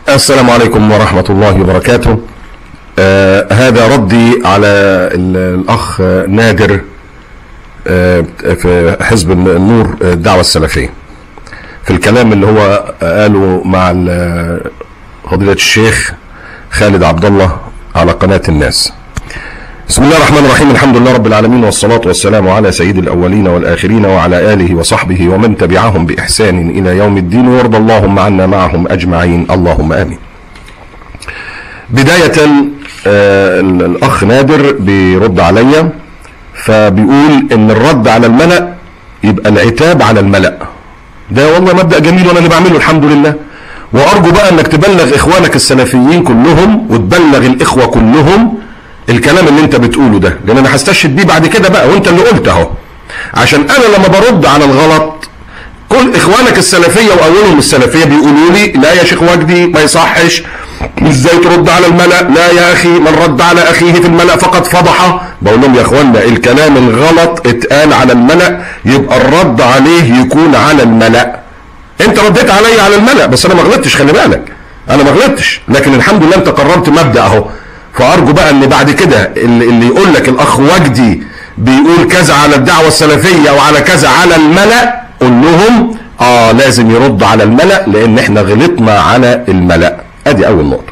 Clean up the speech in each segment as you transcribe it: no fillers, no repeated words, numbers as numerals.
السلام عليكم ورحمة الله وبركاته. هذا ردي على الأخ نادر في حزب النور الدعوة السلفية في الكلام اللي هو قاله مع فضيلة الشيخ خالد عبد الله على قناة الناس. بسم الله الرحمن الرحيم، الحمد لله رب العالمين، والصلاة والسلام على سيد الأولين والآخرين وعلى آله وصحبه ومن تبعهم بإحسان إلى يوم الدين، وارض اللهم عنا معهم أجمعين، اللهم آمين. بداية الأخ نادر بيرد عليا فبيقول إن الرد على الملأ يبقى العتاب على الملأ. ده والله مبدأ جميل وأنا اللي بعمله الحمد لله، وأرجو بقى إنك تبلغ إخوانك السلفيين كلهم وتبلغ الإخوة كلهم الكلام اللي انت بتقوله ده، لان انا هستشهد بيه بعد كده بقى، وانت اللي قلت اهو. عشان انا لما برد على الغلط كل اخوانك السلفيه واولهم السلفيه بيقولوا لي لا يا شيخ وجدي ما يصحش، ازاي ترد على الملأ؟ لا يا اخي، من رد على اخيه في الملأ فقد فضح. بقول لهم يا اخوانا الكلام الغلط اتقال على الملأ، يبقى الرد عليه يكون على الملأ. انت رديت عليا على الملأ بس انا ما غلطتش، خلي بالك انا ما غلطتش، لكن الحمد لله انت قررت مبدأ اهو. فارجو بقى ان بعد كده اللي يقول لك الاخ وجدي بيقول كذا على الدعوه السلفيه او على كذا على الملأ، قول لهم لازم يرد على الملأ لان احنا غلطنا على الملأ. ادي اول نقطه.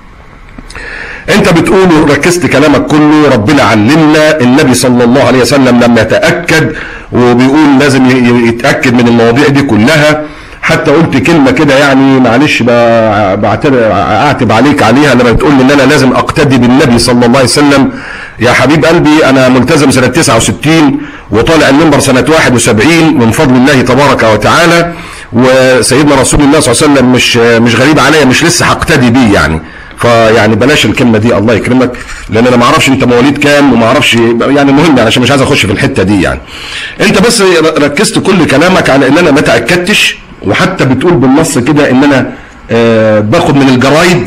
انت بتقول ركزت كلامك كله ربنا علمنا، النبي صلى الله عليه وسلم لما يتاكد وبيقول لازم يتاكد من المواضيع دي كلها. حتى قلت كلمة كده يعني معلش اعتب عليك عليها لما بتقول ان انا لازم اقتدي بالنبي صلى الله عليه وسلم. يا حبيب قلبي انا ملتزم سنة 69 وطالع المنبر سنة 71 من فضل الله تبارك وتعالى، وسيدنا رسول الله صلى الله عليه وسلم مش غريب عليا، مش لسه هقتدي بيه يعني. فيعني بلاش الكلمة دي الله يكرمك، لان انا ما اعرفش انت مواليد كام وما اعرفش يعني، مهم يعني عشان مش عايز اخش في الحتة دي يعني. انت بس ركزت كل كلامك على ان انا ما تأكدتش، وحتى بتقول بالنص كده ان انا باخد من الجرايد.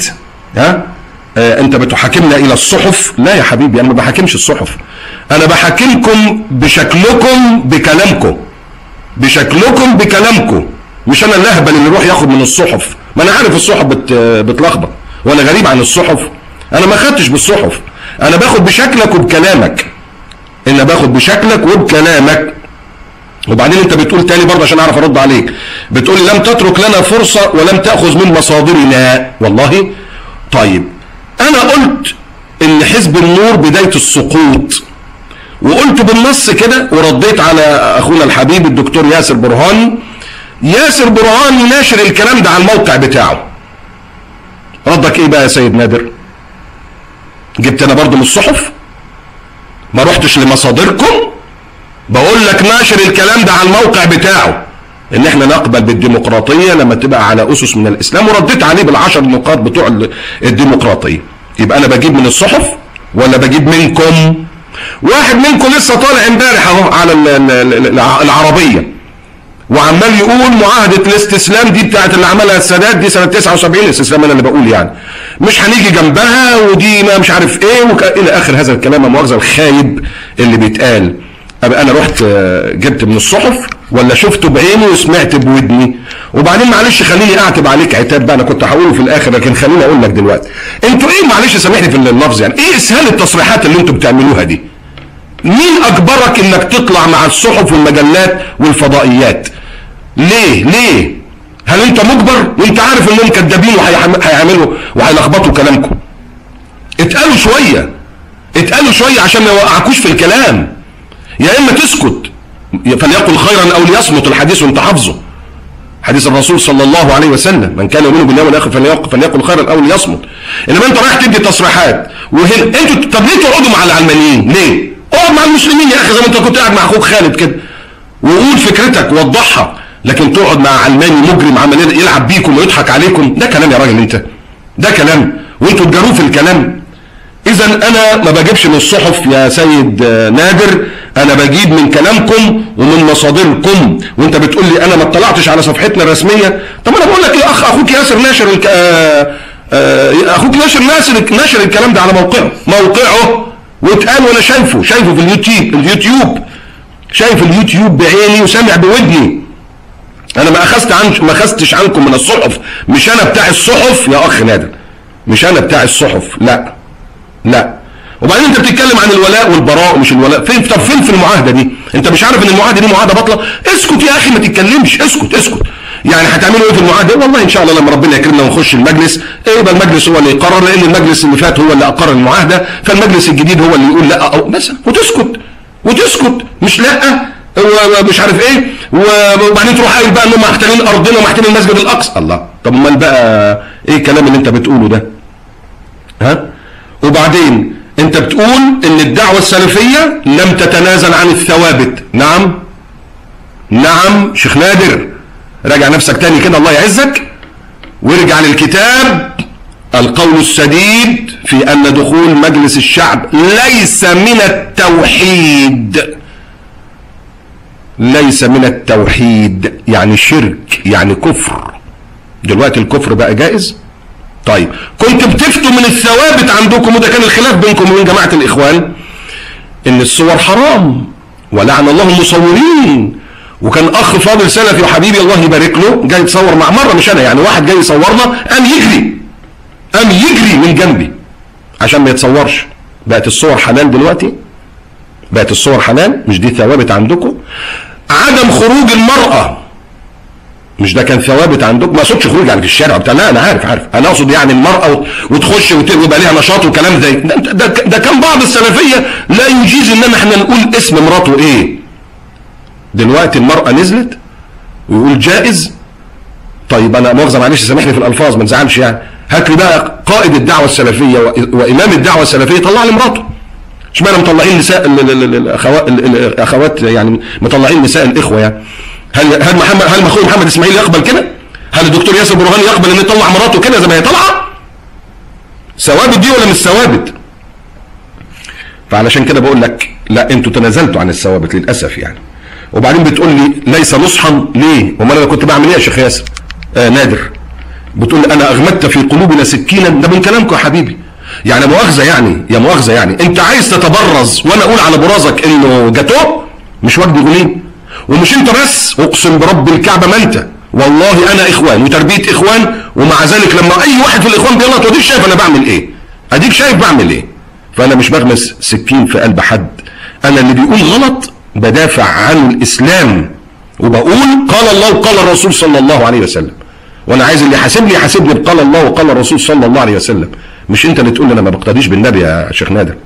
انت بتحاكمنا الى الصحف. لا يا حبيبي انا ما بحاكمش الصحف، انا بحاكمكم بشكلكم بكلامكم، بشكلكم بكلامكم، مش انا اللهبل اللي يروح ياخد من الصحف. ما انا عارف الصحف بتلخبط وانا غريب عن الصحف، انا ما خدتش بالصحف، انا باخد بشكلك وبكلامك، انا باخد بشكلك وبكلامك. وبعدين انت بتقول تاني برضه عشان اعرف ارد عليك، بتقول لم تترك لنا فرصة ولم تأخذ من مصادرنا. والله طيب انا قلت ان حزب النور بداية السقوط، وقلت بالنص كده، ورديت على اخونا الحبيب الدكتور ياسر برهاني. ياسر برهاني ناشر الكلام ده على الموقع بتاعه. ردك ايه بقى يا سيد نادر؟ جبت انا برضه من الصحف؟ ما رحتش لمصادركم؟ بقول لك ناشر الكلام ده على الموقع بتاعه ان احنا نقبل بالديمقراطية لما تبقى على اسس من الاسلام، ورديت عليه بالعشر نقاط بتوع الديمقراطية. يبقى انا بجيب من الصحف ولا بجيب منكم؟ واحد منكم لسه طالع امبارح اهو على العربية وعمال يقول معاهدة الاستسلام دي بتاعت اللي عملها السادات دي سنة 79، الاستسلام انا اللي بقول يعني مش هنيجي جنبها، ودي ما مش عارف ايه الى اخر هذا الكلام المؤاخذة الخايب اللي بيتقال. أبقى انا رحت جبت من الصحف ولا شفته بعيني وسمعت بودني؟ وبعدين معلش خليني اعتب عليك عتاب بقى انا كنت هقوله في الاخر، لكن خليني اقول لك دلوقتي انتوا ايه، معلش سامحني في اللفظ يعني، ايه اسهال التصريحات اللي انتوا بتعملوها دي؟ مين اجبرك انك تطلع مع الصحف والمجلات والفضائيات؟ ليه؟ هل انت مجبر وانت عارف انهم كدابين وهيعملوا وهيلخبطوا كلامكم؟ اتقالوا شويه عشان ما يوقعكوش في الكلام، يا اما تسكت فليقل خيرا او ليصمت، الحديث وانت حافظه، حديث الرسول صلى الله عليه وسلم، من كان يؤمن بالله والاخر فليقل خيرا او ليصمت. انما انت رايح تدي تصريحات وهنا انتوا، طب ليه تقعدوا مع العلمانيين؟ ليه؟ اقعد مع المسلمين يا اخي زي ما انت كنت قاعد مع اخوك خالد كده، وقول فكرتك ووضحها، لكن تقعد مع علماني مجرم عمال يلعب بيكم ويضحك عليكم، ده كلام يا راجل انت؟ ده كلام وانتوا تجاروه في الكلام. اذا انا ما بجيبش من الصحف يا سيد نادر، انا بجيب من كلامكم ومن مصادركم. وانت بتقول لي انا ما اطلعتش على صفحتنا الرسميه، طب انا بقول لك يا اخوك ياسر ناشر اخوك ناشر الكلام ده على موقعه واتقال، وانا شايفه في اليوتيوب، شايف اليوتيوب بعيني وسامع بودني. انا ما اخذتش عنكم من الصحف، مش انا بتاع الصحف يا اخ نادر، مش انا بتاع الصحف، لا. وبعدين انت بتتكلم عن الولاء والبراء ومش الولاء، طب فين في المعاهده دي؟ انت مش عارف ان المعاهده دي معاهده باطله؟ اسكت يا اخي، ما تتكلمش، اسكت. يعني هتعملوا ايه في المعاهده؟ والله ان شاء الله لما ربنا يكرمنا ونخش المجلس يبقى المجلس هو اللي يقرر، لان المجلس اللي فات هو اللي اقر المعاهده، فالمجلس الجديد هو اللي يقول لا او بس، وتسكت مش لا ومش عارف ايه، وبعدين تروح قايل بقى انهم محتلين ارضنا ومحتلين المسجد الاقصى. الله، طب امال بقى ايه الكلام اللي انت بتقوله ده؟ ها؟ وبعدين انت بتقول ان الدعوه السلفيه لم تتنازل عن الثوابت. نعم شيخ نادر، راجع نفسك تاني كده الله يعزك، وارجع للكتاب. القول السديد في ان دخول مجلس الشعب ليس من التوحيد، يعني شرك، يعني كفر. دلوقتي الكفر بقى جائز. طيب كنت بتفتوا من الثوابت عندكم، وده كان الخلاف بينكم وبين جماعه الاخوان، ان الصور حرام ولعن الله المصورين. وكان اخ فاضل سلفي وحبيبي الله يبارك له جاي يتصور مع مره، مش انا يعني، واحد جاي يصورنا قام يجري من جنبي عشان ما يتصورش. بقت الصور حلال دلوقتي، بقت الصور حلال، مش دي ثوابت عندكم؟ عدم خروج المرأة، مش ده كان ثوابت عندكم؟ ما اقصدش خروج يعني في الشارع بتاع، لا انا عارف، انا اقصد يعني المرأة وتخش ويبقى ليها نشاط وكلام زي ده كان بعض السلفية لا يجيز ان احنا نقول اسم مراته ايه. دلوقتي المرأة نزلت ويقول جائز. طيب انا مؤاخذة معلش سامحني في الالفاظ ما نزعلش يعني، هات لي بقى قائد الدعوة السلفية وامام الدعوة السلفية طلع لي مراته. اشمعنى مطلعين نساء الاخوات يعني، مطلعين نساء الاخوة يعني؟ هل اخوي محمد اسماعيل يقبل كده؟ هل الدكتور ياسر برهان يقبل ان يطلع مراته كده زي ما هي طالعه؟ ثوابت دي ولا مش ثوابت؟ فعلشان كده بقول لك لا، انتوا تنازلتوا عن الثوابت للاسف يعني. وبعدين بتقول لي ليس نصحا، ليه؟ امال انا كنت بعمل ايه يا شيخ ياسر؟ نادر بتقول لي انا اغمدت في قلوبنا سكينا، ده من كلامكم يا حبيبي. يعني مؤاخذه يعني انت عايز تتبرز وانا اقول على برازك انه جاتوه مش وجدي غليم؟ ومش انت بس، اقسم برب الكعبه ما انت، والله انا اخوان وتربيه اخوان، ومع ذلك لما اي واحد في الاخوان بيغلط واديك شايف انا بعمل ايه، اديك شايف بعمل ايه. فانا مش بغمس سكين في قلب حد، انا اللي بيقول غلط بدافع عن الاسلام وبقول قال الله وقال الرسول صلى الله عليه وسلم، وانا عايز اللي يحاسبني بقال الله وقال الرسول صلى الله عليه وسلم، مش انت اللي تقول لي انا ما بقتديش بالنبي يا شيخ نادر.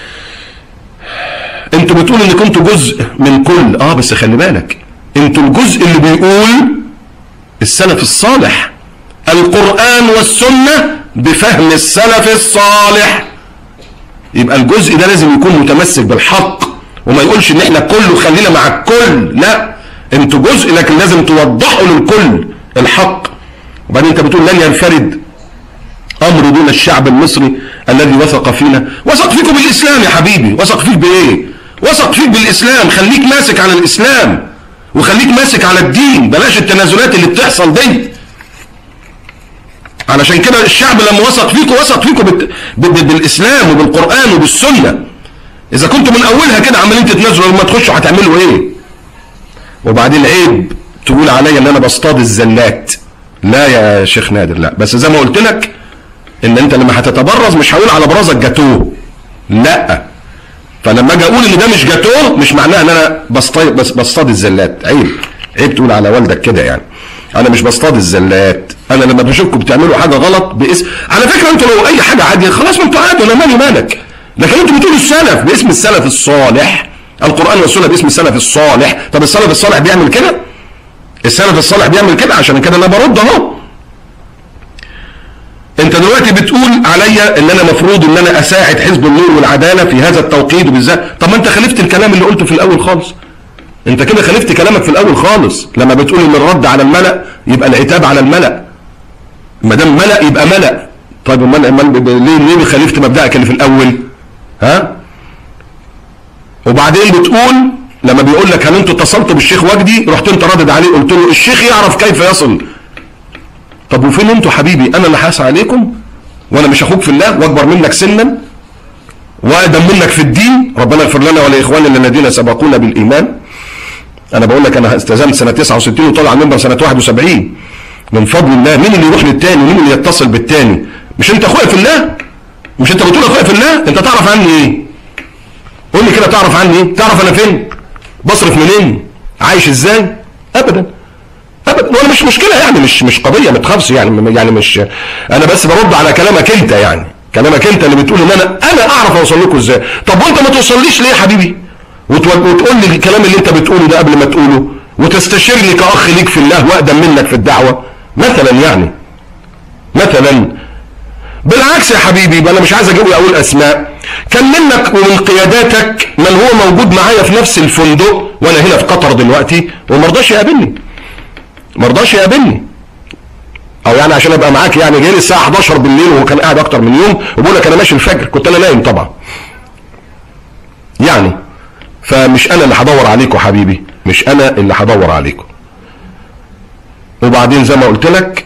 انتوا بتقولوا ان كنتوا جزء من كل، بس خلي بالك انتوا الجزء اللي بيقول السلف الصالح، القرآن والسنة بفهم السلف الصالح. يبقى الجزء ده لازم يكون متمسك بالحق وما يقولش ان احنا كله خلينا مع الكل، لا انتوا جزء لكن لازم توضحوا للكل الحق. وبعدين انت بتقول لن ينفرد امر دون الشعب المصري الذي وثق فينا. وثق فيكم بالاسلام يا حبيبي، وثق فيك بايه؟ وثق فيك بالاسلام، خليك ماسك على الاسلام وخليك ماسك على الدين، بلاش التنازلات اللي بتحصل دي. علشان كده الشعب لما وثق فيكم بالاسلام وبالقران وبالسنه. اذا كنتوا من اولها كده عمالين تتنازلوا لما تخشوا هتعملوا ايه؟ وبعدين عيب تقول عليا ان انا بصطاد الزلات. لا يا شيخ نادر لا، بس زي ما قلت لك ان انت لما هتتبرز مش هقول على برازك جاتوه، لا. فلما اجي اقول ان ده مش جاتوه مش معناه ان انا بصطاد الزلات. عيب تقول على والدك كده يعني. انا مش بصطاد الزلات، انا لما بشوفكم بتعملوا حاجه غلط باسم، على فكره انتوا لو اي حاجه عاديه خلاص ما انتوا عادي، انا مالي مالك، لكن انتوا بتقولوا السلف باسم السلف الصالح، القران والسنه باسم السلف الصالح. طب السلف الصالح بيعمل كده؟ السلف الصالح بيعمل كده؟ عشان كده انا برد اهو. انت دلوقتي بتقول عليا ان انا مفروض ان انا اساعد حزب النور والعداله في هذا التوقيت وبالذات. طب ما انت خالفت الكلام اللي قلته في الاول خالص، انت كده خالفت كلامك في الاول خالص لما بتقول ان الرد على الملأ يبقى العتاب على الملأ. ما دام ملأ يبقى ملأ. طيب ليه خالفت مبدأك اللي في الاول؟ ها؟ وبعدين بتقول لما بيقول لك هل انتوا اتصلتوا بالشيخ وجدي، رحت انت رادد عليه قلت له الشيخ يعرف كيف يصل. طب وفين انتوا حبيبي؟ انا اللي حاسس عليكم وانا مش اخوك في الله واكبر منك سنا واقدم منك في الدين، ربنا يغفر لنا ولاخواننا الذين سبقونا بالايمان. انا بقول لك انا استلزمت سنه 69 وطالع على المنبر سنه 71 من فضل الله. مين اللي يروح للتاني ومين اللي يتصل بالتاني؟ مش انت اخويا في الله؟ مش انت بتقول اخويا في الله؟ انت تعرف عني ايه؟ قول لي كده، تعرف عني ايه؟ تعرف انا فين؟ بصرف منين؟ عايش ازاي؟ ابدا ابدا. وانا مش مشكله يعني، مش قضيه ما تخافش يعني مش انا بس برد على كلامك انت، يعني كلامك انت اللي بتقول ان انا اعرف اوصل لكم ازاي. طب وانت ما توصليش ليه يا حبيبي؟ وتقول لي الكلام اللي انت بتقوله ده قبل ما تقوله، وتستشيرني كاخ ليك في الله واقدم منك في الدعوه مثلا، يعني مثلا. بالعكس يا حبيبي، انا مش عايز اقول اسماء، كان منك ومن قياداتك من هو موجود معايا في نفس الفندق وانا هنا في قطر دلوقتي وما رضاش يقابلني، ما رضاش يقابلني، او يعني عشان ابقى معاك يعني جاي لي الساعه 11 بالليل وهو كان قاعد اكتر من يوم وبقول لك انا ماشي الفجر، كنت انا نايم طبعا يعني. فمش انا اللي هدور عليكم حبيبي، مش انا اللي هدور عليكم. وبعدين زي ما قلت لك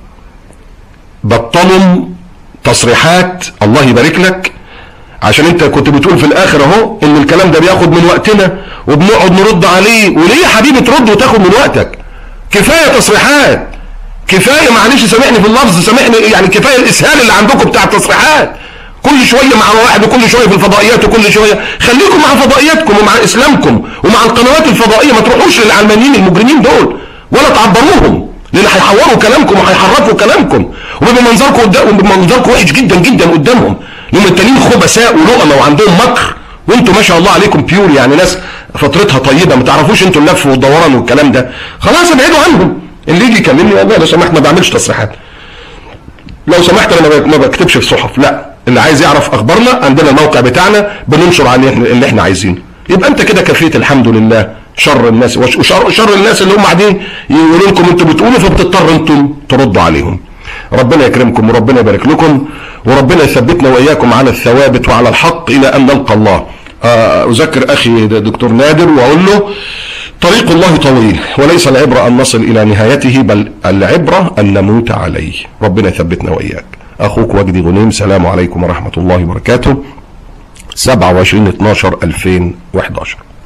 بطلوا تصريحات، الله يبارك لك، عشان انت كنت بتقول في الاخر اهو ان الكلام ده بياخد من وقتنا وبنقعد نرد عليه. وليه يا حبيبي ترد وتاخد من وقتك؟ كفايه تصريحات، كفايه، معلش سامحني في اللفظ، سامحني يعني، كفايه الاسهال اللي عندكم بتاع التصريحات. كل شويه مع واحد وكل شويه في الفضائيات وكل شويه. خليكم مع فضائياتكم ومع اسلامكم ومع القنوات الفضائيه، ما تروحوش للعلمانيين المجرمين دول ولا تعبروهم، لان هيحوروا كلامكم وهيحرفوا كلامكم وبيبقى منظركم وحش جدا جدا قدامهم، لان التانيين خبثاء ولقمه وعندهم مكر، وانتم ما شاء الله عليكم بيور، يعني ناس فطرتها طيبه، ما تعرفوش انتوا اللف والدوران والكلام ده. خلاص ابعدوا عنهم. اللي يجي يكلمني والله لو سمحت ما بعملش تصريحات، لو سمحت انا ما بكتبش في صحف، لا، اللي عايز يعرف اخبارنا عندنا الموقع بتاعنا بننشر عليه اللي احنا عايزينه. يبقى انت كده كفيت الحمد لله شر الناس وشر الناس اللي هم قاعدين يقولوا لكم انتوا بتقولوا، فبتضطر انتم تردوا عليهم. ربنا يكرمكم وربنا يبارك لكم وربنا يثبتنا واياكم على الثوابت وعلى الحق الى ان نلقى الله. اذكر اخي دكتور نادر واقول له طريق الله طويل وليس العبرة ان نصل الى نهايته، بل العبرة ان نموت عليه. ربنا يثبتنا واياك. اخوك وجدي غنيم، سلام عليكم ورحمة الله وبركاته. 27/12/2011.